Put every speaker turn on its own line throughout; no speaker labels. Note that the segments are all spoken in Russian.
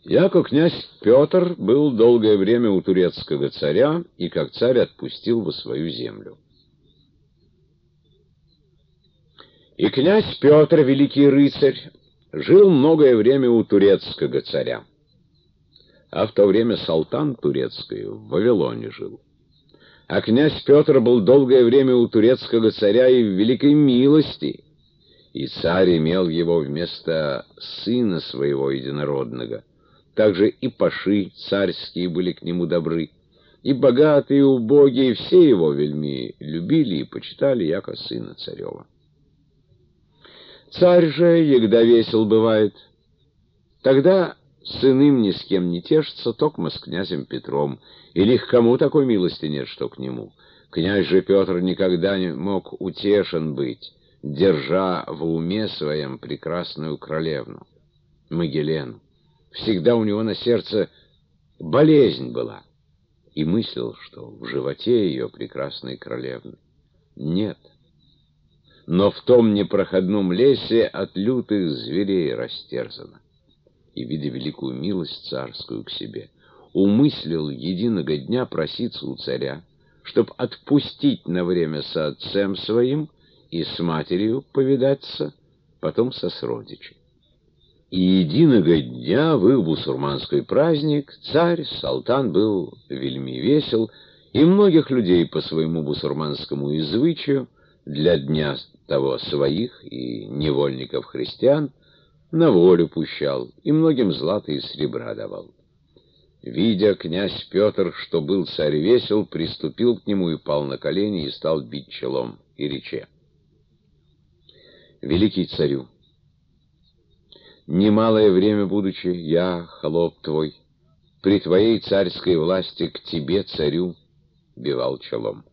Яко князь Петр был долгое время у турецкого царя, и как царь отпустил во свою землю. И князь Петр, великий рыцарь, жил многое время у турецкого царя. А в то время султан турецкий в Вавилоне жил. А князь Петр был долгое время у турецкого царя и в великой милости, и царь имел его вместо сына своего единородного. Также и паши царские были к нему добры, и богатые, и убогие, все его вельми любили и почитали, яко сына царева. Царь же, егда весел бывает, тогда с иным ни с кем не тешится, токмо с князем Петром, или к кому такой милости нет, что к нему. Князь же Петр никогда не мог утешен быть, держа в уме своем прекрасную королевну, Магелену. Всегда у него на сердце болезнь была, и мыслил, что в животе ее прекрасной королевны нет. Но в том непроходном лесе от лютых зверей растерзано. И, видя великую милость царскую к себе, умыслил единого дня проситься у царя, чтоб отпустить на время со отцем своим и с матерью повидаться, потом со сродичей. И единого дня в их бусурманский праздник царь, султан был вельми весел, и многих людей по своему бусурманскому извычаю для дня того своих и невольников христиан на волю пущал и многим злата и сребра давал. Видя князь Петр, что был царь весел, приступил к нему и пал на колени и стал бить челом, и рече: «Великий царю, немалое время будучи, я, холоп твой, при твоей царской власти к тебе, царю, бивал челом.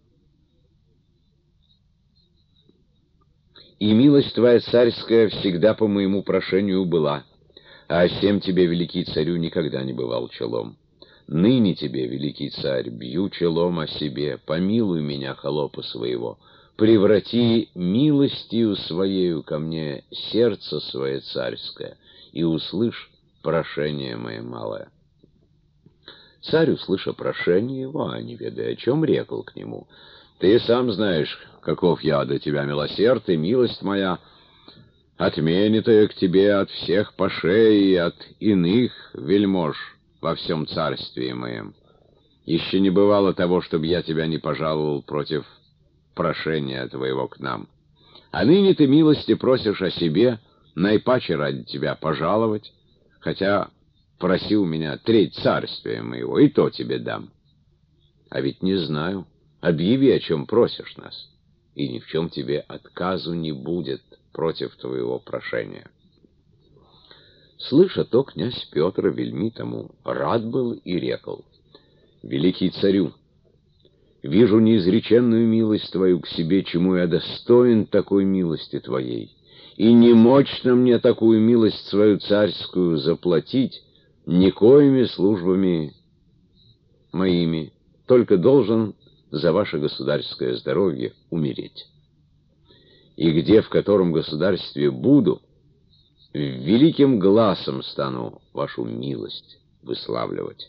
И милость твоя царская всегда по моему прошению была, а всем тебе, великий царю, никогда не бывал челом. Ныне тебе, великий царь, бью челом о себе, помилуй меня, холопа своего, преврати милостью своею ко мне сердце свое царское, и услышь прошение мое малое». Царь, услыша прошение его, а не ведая о чем, рекл к нему: «Ты сам знаешь, каков я до тебя милосерд, и милость моя отменитая к тебе от всех пашей и от иных вельмож во всем царстве моем. Еще не бывало того, чтобы я тебя не пожаловал против прошения твоего к нам. А ныне ты милости просишь о себе, наипаче ради тебя пожаловать, хотя проси у меня треть царствия моего, и то тебе дам. А ведь не знаю, объяви, о чем просишь нас, и ни в чем тебе отказу не будет против твоего прошения». Слыша то, князь Петр вельми тому рад был и рекл: «Великий царю, вижу неизреченную милость твою к себе, чему я достоин такой милости твоей, и не мощно мне такую милость свою царскую заплатить никоими службами моими, только должен за ваше государское здоровье умереть. И где в котором государстве буду, великим гласом стану вашу милость выславливать.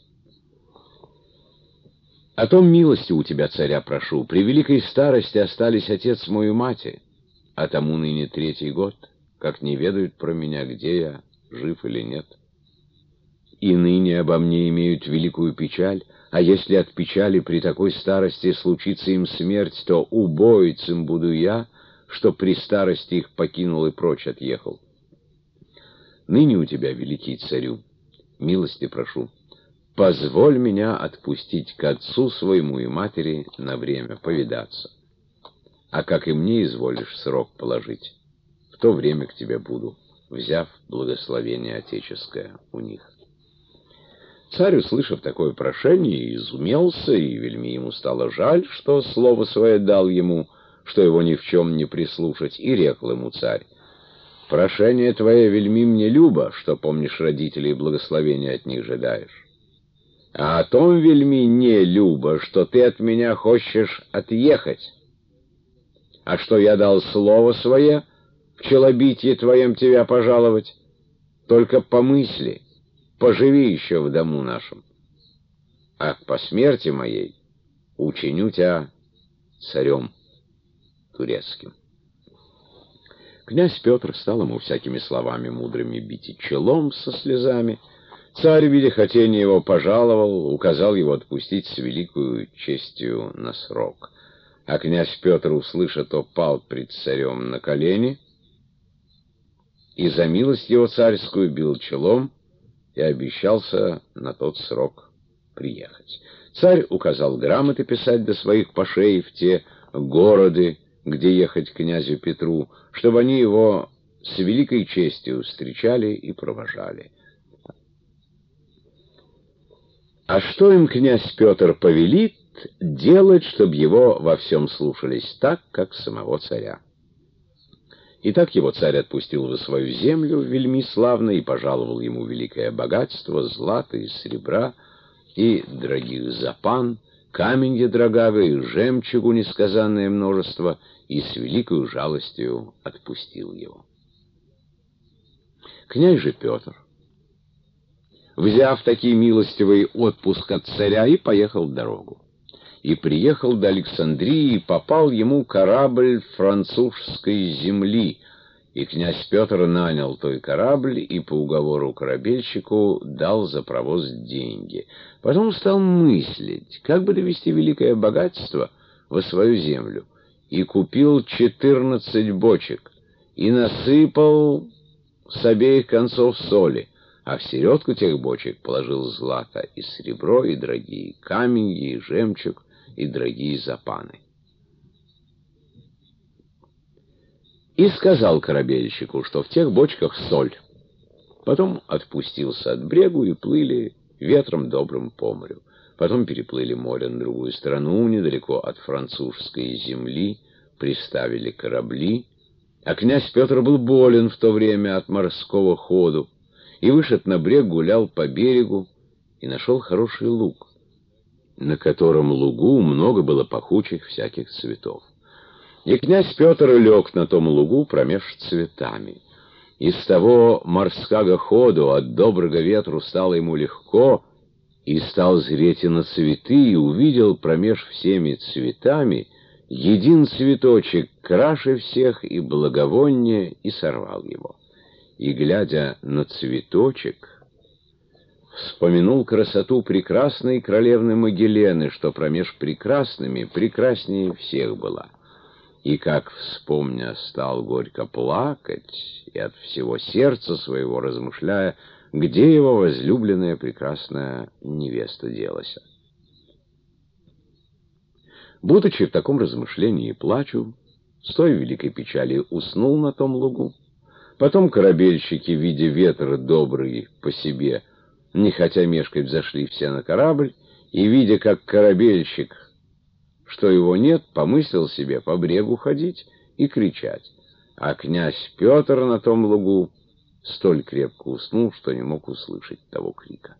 О том милости у тебя, царя, прошу. При великой старости остались отец мой и мать, а тому ныне 3-й год, как не ведают про меня, где я, жив или нет. И ныне обо мне имеют великую печаль, а если от печали при такой старости случится им смерть, то убоицем буду я, что при старости их покинул и прочь отъехал. Ныне у тебя, великий царю, милости прошу, позволь меня отпустить к отцу своему и матери на время повидаться. А как и мне изволишь срок положить, в то время к тебе буду, взяв благословение отеческое у них». Царь, услышав такое прошение, изумился, и вельми ему стало жаль, что слово свое дал ему, что его ни в чем не прислушать, и рекл ему царь: «Прошение твое вельми мне любо, что помнишь родителей и благословения от них жадаешь. А о том вельми не любо, что ты от меня хочешь отъехать. А что я дал слово свое в челобитье твоем тебя пожаловать, только помысли, поживи еще в дому нашем, а по смерти моей учиню тебя царем турецким». Князь Петр стал ему всякими словами мудрыми бить и челом со слезами. Царь, видя хотение его, пожаловал, указал его отпустить с великою честью на срок. А князь Петр, услыша то, пал пред царем на колени, и за милость его царскую бил челом и обещался на тот срок приехать. Царь указал грамоты писать до своих пашей в те города, где ехать князю Петру, чтобы они его с великой честью встречали и провожали. А что им князь Петр повелит, делать, чтобы его во всем слушались так, как самого царя. Итак, его царь отпустил в свою землю вельми славно и пожаловал ему великое богатство, злато и серебра, и дорогих запан, каменья драгавые, жемчугу несказанное множество, и с великою жалостью отпустил его. Князь же Петр, взяв такие милостивый отпуск от царя, и поехал в дорогу. И приехал до Александрии, и попал ему корабль французской земли, и князь Петр нанял той корабль и по уговору корабельщику дал за провоз деньги. Потом стал мыслить, как бы довести великое богатство во свою землю, и купил 14 бочек, и насыпал с обеих концов соли, а в середку тех бочек положил злато и серебро, и дорогие каменья, и жемчуг, и дорогие запаны. И сказал корабельщику, что в тех бочках соль. Потом отпустился от брегу, и плыли ветром добрым по морю. Потом переплыли море на другую сторону, недалеко от французской земли, приставили корабли, а князь Петр был болен в то время от морского ходу, и, вышед на брег, гулял по берегу и нашел хороший луг, на котором лугу много было пахучих всяких цветов. И князь Петр лег на том лугу промеж цветами. Из того морского ходу от доброго ветру стало ему легко, и стал зреть и на цветы, и увидел промеж всеми цветами един цветочек, краше всех и благовоннее, и сорвал его. И, глядя на цветочек, вспомянул красоту прекрасной королевны Магелены, что промеж прекрасными прекраснее всех была. И, как вспомня, стал горько плакать, и от всего сердца своего размышляя, где его возлюбленная прекрасная невеста делась. Будучи в таком размышлении и плачу, с той великой печали уснул на том лугу. Потом корабельщики, видя ветер добрый по себе, не хотя мешкать, взошли все на корабль, и, видя, как корабельщик, что его нет, помыслил себе по брегу ходить и кричать. А князь Петр на том лугу столь крепко уснул, что не мог услышать того крика.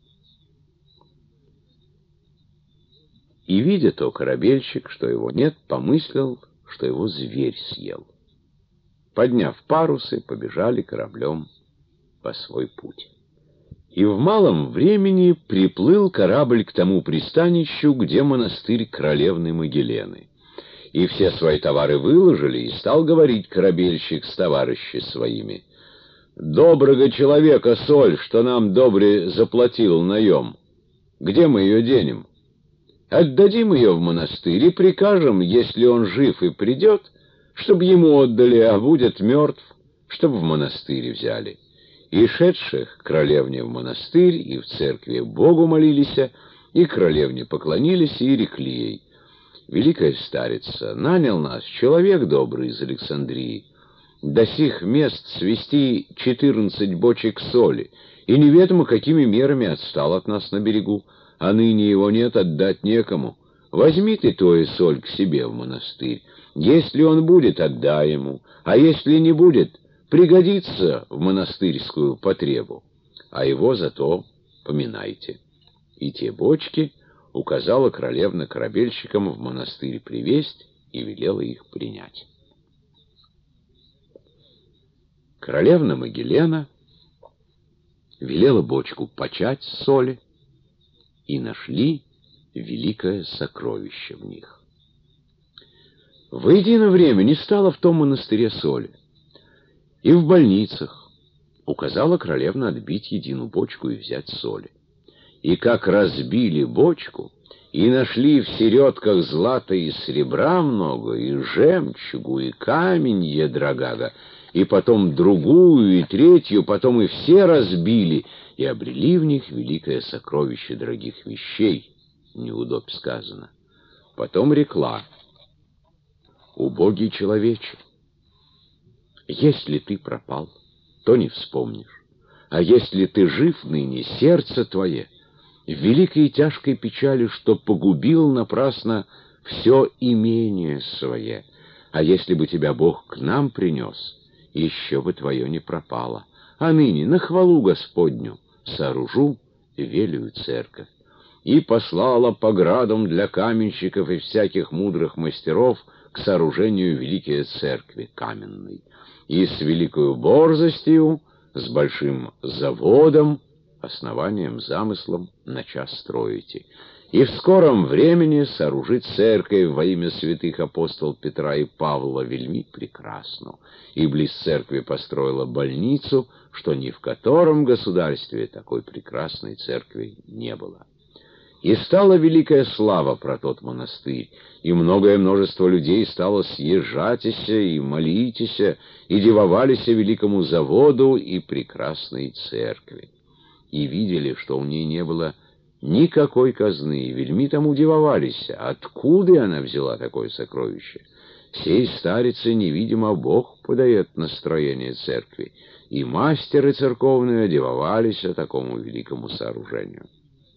И, видя то корабельщик, что его нет, помыслил, что его зверь съел. Подняв парусы, побежали кораблем по свой путь. И в малом времени приплыл корабль к тому пристанищу, где монастырь королевны Магелены. И все свои товары выложили, и стал говорить корабельщик с товарищи своими: «Доброго человека соль, что нам добре заплатил наем. Где мы ее денем? Отдадим ее в монастырь и прикажем, если он жив и придет, чтобы ему отдали, а будет мертв, чтобы в монастыре взяли». И шедших королевне в монастырь и в церкви Богу молились, и королевне поклонились, и рекли ей: «Великая старица, нанял нас человек добрый из Александрии до сих мест свести 14 бочек соли, и неведомо какими мерами отстал от нас на берегу, а ныне его нет, отдать некому. Возьми ты то и соль к себе в монастырь. Если он будет, отдай ему, а если не будет, пригодится в монастырскую потребу, а его зато поминайте». И те бочки указала королевна корабельщикам в монастырь привезть и велела их принять. Королевна Магелена велела бочку почать соли, и нашли великое сокровище в них. В единое время не стало в том монастыре соли, и в больницах указала королевна отбить единую бочку и взять соли. И как разбили бочку, и нашли в середках злата и серебра много, и жемчугу, и каменье драгага, и потом другую, и третью, потом и все разбили, и обрели в них великое сокровище дорогих вещей, неудобь сказано. Потом рекла: «Убогий человече, если ты пропал, то не вспомнишь, а если ты жив ныне, сердце твое в великой и тяжкой печали, что погубил напрасно все имение свое, а если бы тебя Бог к нам принес, еще бы твое не пропало. А ныне на хвалу Господню сооружу велию церковь». И послала по градам для каменщиков и всяких мудрых мастеров к сооружению великой церкви каменной. И с великою борзостью, с большим заводом, основанием, замыслом начать строите. И в скором времени сооружить церковь во имя святых апостол Петра и Павла вельми прекрасну. И близ церкви построила больницу, что ни в котором государстве такой прекрасной церкви не было. И стала великая слава про тот монастырь, и многое множество людей стало съезжатися и молитеся, и дивовалися великому заводу и прекрасной церкви. И видели, что у ней не было никакой казны, и вельми тому дивовались, откуда она взяла такое сокровище. Сей старице невидимо Бог подает настроение церкви, и мастеры церковные дивовались такому великому сооружению.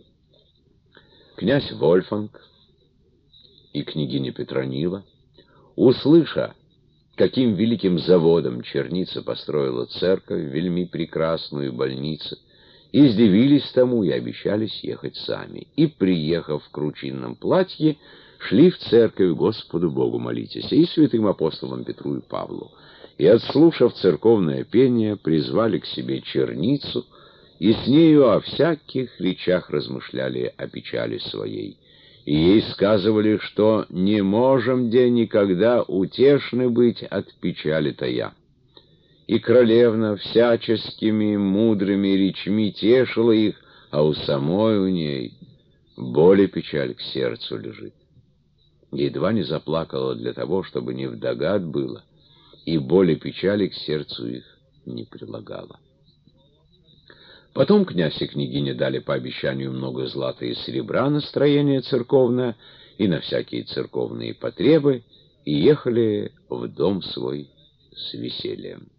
Князь Вольфганг и княгиня Петронила, услыша, каким великим заводом черница построила церковь, вельми прекрасную больницу, издивились тому и обещались ехать сами. И, приехав в кручинном платье, шли в церковь Господу Богу молитесь, и святым апостолам Петру и Павлу. И, отслушав церковное пение, призвали к себе черницу, и с нею о всяких речах размышляли о печали своей. И ей сказывали, что не можем де никогда утешны быть от печали-то я. И королевна всяческими мудрыми речми тешила их, а у самой у ней боль и печаль к сердцу лежит. Едва не заплакала для того, чтобы не вдогад было, и боль и печали к сердцу их не прилагала. Потом князь и княгиня дали по обещанию много злата и серебра на строение церковное и на всякие церковные потребы, и ехали в дом свой с весельем.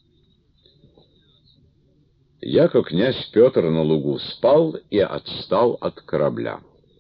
Яко князь Петр на лугу спал и отстал от корабля.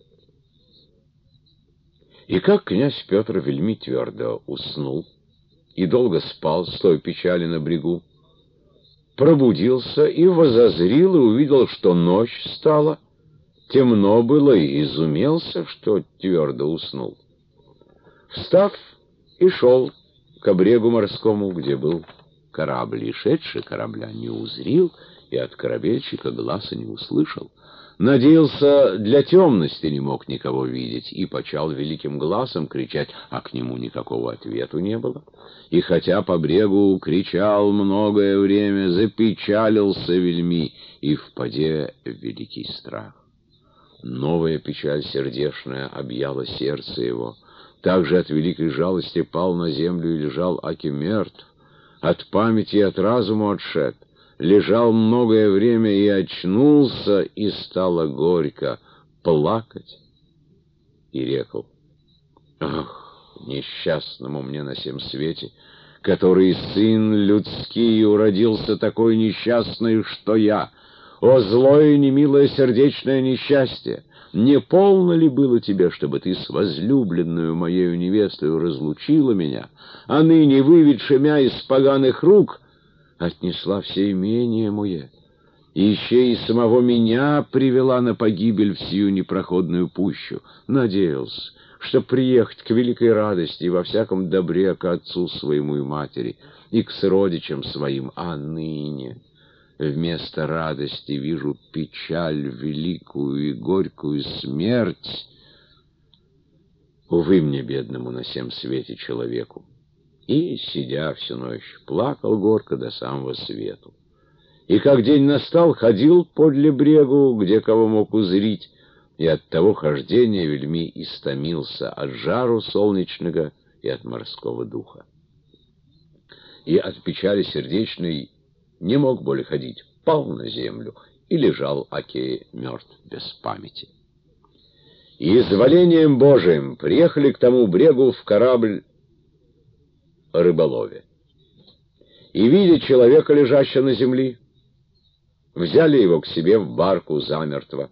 И как князь Петр вельми твердо уснул и долго спал с той печали на брегу, пробудился и возозрил, и увидел, что ночь стала, темно было, и изумился, что твердо уснул. Встав, и шел к брегу морскому, где был корабль, и шедший корабля не узрил, и от корабельщика гласа не услышал. Надеялся, для темности не мог никого видеть, и почал великим гласом кричать, а к нему никакого ответу не было. И хотя по брегу кричал многое время, запечалился вельми, и впаде в великий страх. Новая печаль сердечная объяла сердце его. Также от великой жалости пал на землю и лежал аки мертв, от памяти и от разума отшед. Лежал многое время и очнулся, и стало горько плакать. И рекл: «Ах, несчастному мне на сем свете, который сын людский уродился такой несчастный, что я! О, злое немилое сердечное несчастье! Не полно ли было тебе, чтобы ты с возлюбленную моею невестою разлучила меня, а ныне, выведши мя из поганых рук, отнесла все имение мое, и еще и самого меня привела на погибель в сию непроходную пущу? Надеялся, что приехать к великой радости и во всяком добре к отцу своему и матери, и к сородичам своим, а ныне вместо радости вижу печаль великую и горькую смерть. Увы мне, бедному на сем свете человеку. И, сидя всю ночь, плакал горько до самого свету. И как день настал, ходил подле брегу, где кого мог узрить, и от того хождения вельми истомился от жару солнечного и от морского духа. И от печали сердечной не мог более ходить, пал на землю и лежал Акей мертв без памяти. И изволением Божиим приехали к тому брегу в корабль рыболове. И, видя человека, лежащего на земле, взяли его к себе в барку замертво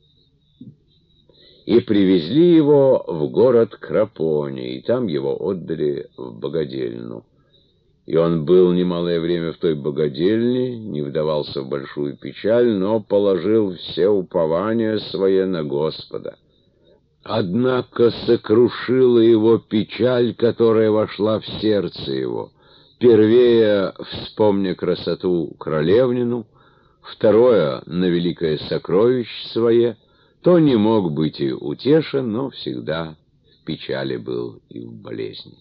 и привезли его в город Крапоне, и там его отдали в богадельну. И он был немалое время в той богадельне, не вдавался в большую печаль, но положил все упования свои на Господа. Однако сокрушила его печаль, которая вошла в сердце его. Первее, вспомня красоту королевнину, второе, на великое сокровище свое, то не мог быть и утешен, но всегда в печали был и в болезни.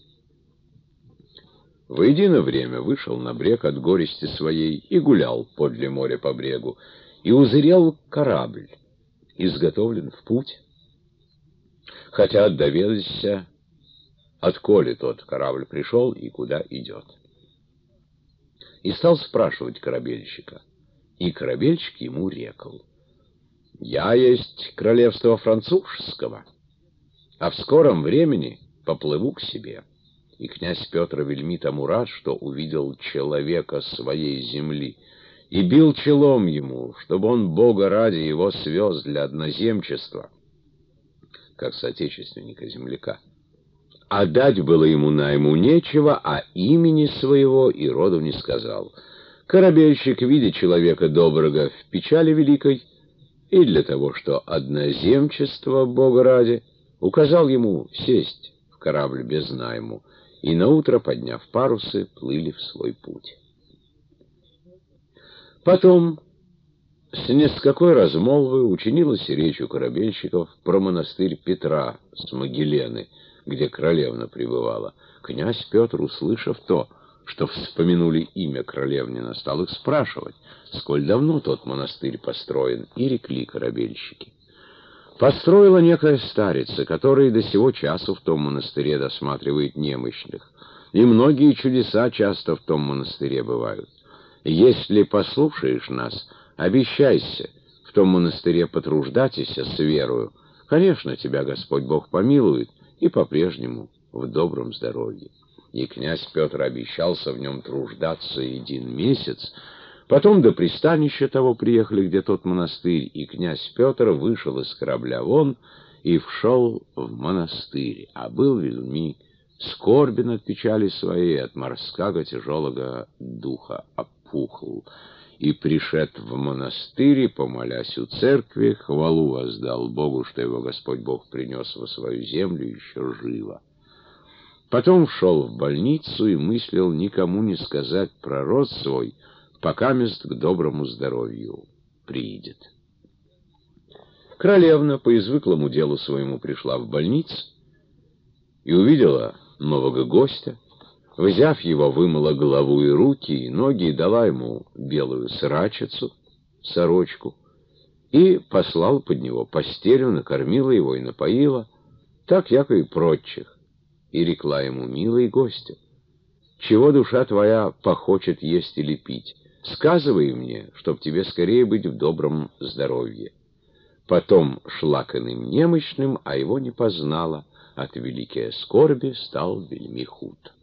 В единое время вышел на брег от горести своей и гулял подле моря по брегу, и узрел корабль, изготовлен в путь. Хотя доведался, отколе тот корабль пришел и куда идет. И стал спрашивать корабельщика, и корабельщик ему рекал: «Я есть королевство французского, а в скором времени поплыву к себе». И князь Петр вельми тому рад, что увидел человека своей земли, и бил челом ему, чтобы он Бога ради его свез для одноземчества, как соотечественника-земляка. А дать было ему найму нечего, а имени своего и роду не сказал. Корабельщик, видя человека доброго в печали великой, и для того, что одноземчество Бога ради, указал ему сесть в корабль без найму, и наутро, подняв парусы, плыли в свой путь. Потом с нескакой размолвы учинилась речь у корабельщиков про монастырь Петра с Могилены, где королевна пребывала. Князь Петр, услышав то, что вспомянули имя королевнина, стал их спрашивать, сколь давно тот монастырь построен, и рекли корабельщики: построила некая старица, которая до сего часу в том монастыре досматривает немощных, и многие чудеса часто в том монастыре бывают. Если послушаешь нас, обещайся в том монастыре потруждатися с верою, конечно, тебя Господь Бог помилует и по-прежнему в добром здоровье. И князь Петр обещался в нем труждаться 1 месяц. Потом до пристанища того приехали, где тот монастырь, и князь Петр вышел из корабля вон и вшел в монастырь, а был вельми скорбен от печали своей, от морского тяжелого духа опухл. И пришед в монастырь, помолясь у церкви, хвалу воздал Богу, что его Господь Бог принес во свою землю еще живо. Потом вшел в больницу и мыслил никому не сказать про род свой, пока мест к доброму здоровью приидет. Королевна по извыклому делу своему пришла в больницу и увидела нового гостя. Взяв его, вымыла голову и руки, и ноги, и дала ему белую срачицу, сорочку, и послала под него постелью, накормила его и напоила, так, яко и прочих, и рекла ему: милый гостю, чего душа твоя похочет есть или пить, сказывай мне, чтоб тебе скорее быть в добром здоровье. Потом шла к иным немощным, а его не познала, от великой скорби стал вельми худ.